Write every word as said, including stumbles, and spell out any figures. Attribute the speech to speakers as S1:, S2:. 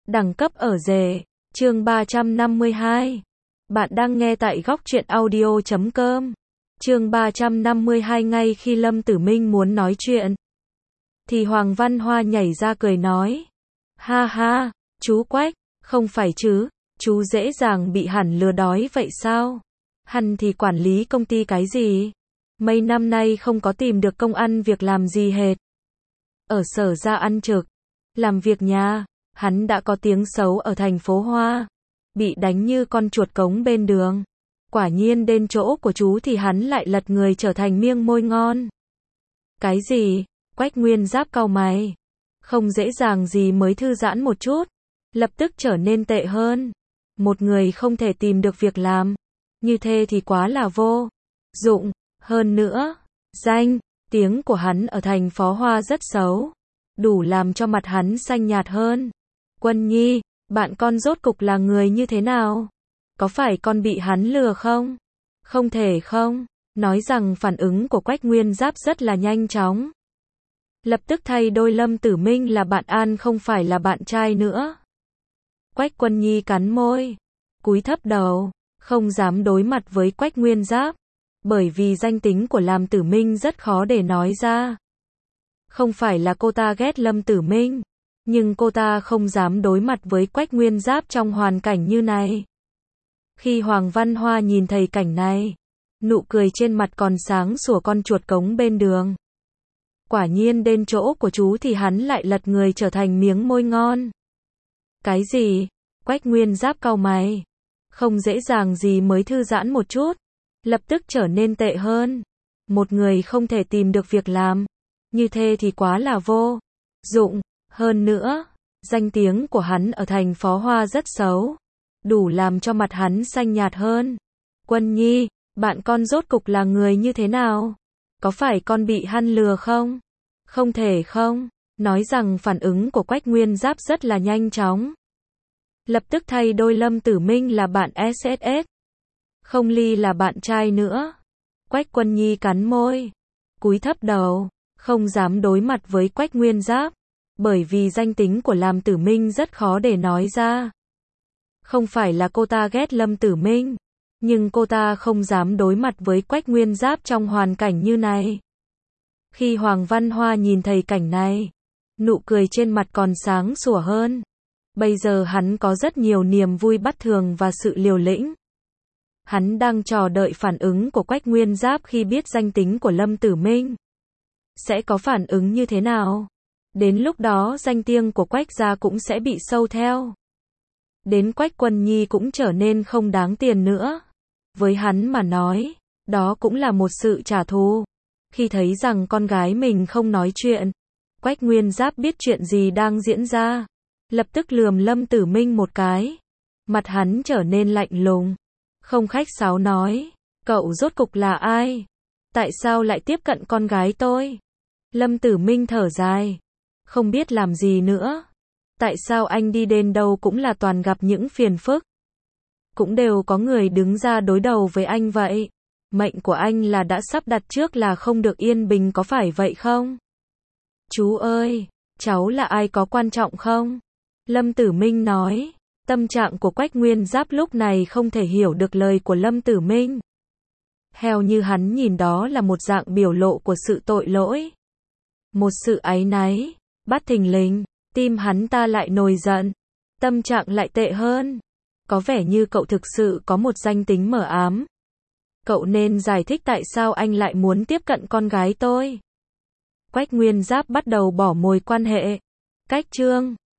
S1: Đẳng cấp ở rể. Chương ba trăm năm mươi hai. Bạn đang nghe tại góc truyện audio chấm com. Chương ba trăm năm mươi hai. Ngay khi Lâm Tử Minh muốn nói chuyện, thì Hoàng Văn Hoa nhảy ra cười nói. Ha ha, chú Quách, không phải chứ, chú dễ dàng bị hẳn lừa đói vậy sao? Hẳn thì quản lý công ty cái gì? Mấy năm nay không có tìm được công ăn việc làm gì hết. Ở sở ra ăn trực, làm việc nhà, hắn đã có tiếng xấu ở thành phố Hoa. Bị đánh như con chuột cống bên đường. Quả nhiên đến chỗ của chú thì hắn lại lật người trở thành miếng môi ngon. Cái gì? Quách Nguyên Giáp cau mày. Không dễ dàng gì mới thư giãn một chút, lập tức trở nên tệ hơn. Một người không thể tìm được việc làm, như thế thì quá là vô dụng. Hơn nữa, danh tiếng của hắn ở thành phố Hoa rất xấu, đủ làm cho mặt hắn xanh nhạt hơn. Quân Nhi, bạn con rốt cục là người như thế nào? Có phải con bị hắn lừa không? Không thể không. Nói rằng phản ứng của Quách Nguyên Giáp rất là nhanh chóng. Lập tức thay đôi Lâm Tử Minh là bạn an không phải là bạn trai nữa. Quách Quân Nhi cắn môi, cúi thấp đầu, không dám đối mặt với Quách Nguyên Giáp, bởi vì danh tính của Lâm Tử Minh rất khó để nói ra. Không phải là cô ta ghét Lâm Tử Minh, nhưng cô ta không dám đối mặt với Quách Nguyên Giáp trong hoàn cảnh như này. Khi Hoàng Văn Hoa nhìn thấy cảnh này, nụ cười trên mặt còn sáng sủa con chuột cống bên đường. Quả nhiên đến chỗ của chú thì hắn lại lật người trở thành miếng môi ngon. Cái gì? Quách Nguyên Giáp cau mày. Không dễ dàng gì mới thư giãn một chút, lập tức trở nên tệ hơn. Một người không thể tìm được việc làm, như thế thì quá là vô dụng. Hơn nữa, danh tiếng của hắn ở thành phố Hoa rất xấu, đủ làm cho mặt hắn xanh nhạt hơn. Quân Nhi, bạn con rốt cục là người như thế nào? Có phải con bị hắn lừa không? Không thể không. Nói rằng phản ứng của Quách Nguyên Giáp rất là nhanh chóng. Lập tức thay đôi Lâm Tử Minh là bạn ét ét ét. Không Ly là bạn trai nữa. Quách Quân Nhi cắn môi, cúi thấp đầu, không dám đối mặt với Quách Nguyên Giáp, bởi vì danh tính của Lâm Tử Minh rất khó để nói ra. Không phải là cô ta ghét Lâm Tử Minh, nhưng cô ta không dám đối mặt với Quách Nguyên Giáp trong hoàn cảnh như này. Khi Hoàng Văn Hoa nhìn thấy cảnh này, nụ cười trên mặt còn sáng sủa hơn. Bây giờ hắn có rất nhiều niềm vui bất thường và sự liều lĩnh. Hắn đang chờ đợi phản ứng của Quách Nguyên Giáp khi biết danh tính của Lâm Tử Minh. Sẽ có phản ứng như thế nào? Đến lúc đó danh tiếng của Quách gia cũng sẽ bị sâu theo. Đến Quách Quân Nhi cũng trở nên không đáng tiền nữa. Với hắn mà nói, đó cũng là một sự trả thù. Khi thấy rằng con gái mình không nói chuyện, Quách Nguyên Giáp biết chuyện gì đang diễn ra, lập tức lườm Lâm Tử Minh một cái. Mặt hắn trở nên lạnh lùng, không khách sáo nói, cậu rốt cục là ai? Tại sao lại tiếp cận con gái tôi? Lâm Tử Minh thở dài, không biết làm gì nữa. Tại sao anh đi đến đâu cũng là toàn gặp những phiền phức? Cũng đều có người đứng ra đối đầu với anh vậy. Mệnh của anh là đã sắp đặt trước là không được yên bình có phải vậy không? Chú ơi, cháu là ai có quan trọng không? Lâm Tử Minh nói. Tâm trạng của Quách Nguyên Giáp lúc này không thể hiểu được lời của Lâm Tử Minh. Theo như hắn nhìn đó là một dạng biểu lộ của sự tội lỗi. Một sự áy náy, bất thình lình, tim hắn ta lại nổi giận. Tâm trạng lại tệ hơn. Có vẻ như cậu thực sự có một danh tính mờ ám. Cậu nên giải thích tại sao anh lại muốn tiếp cận con gái tôi. Quách Nguyên Giáp bắt đầu bỏ mồi quan hệ. Cách chương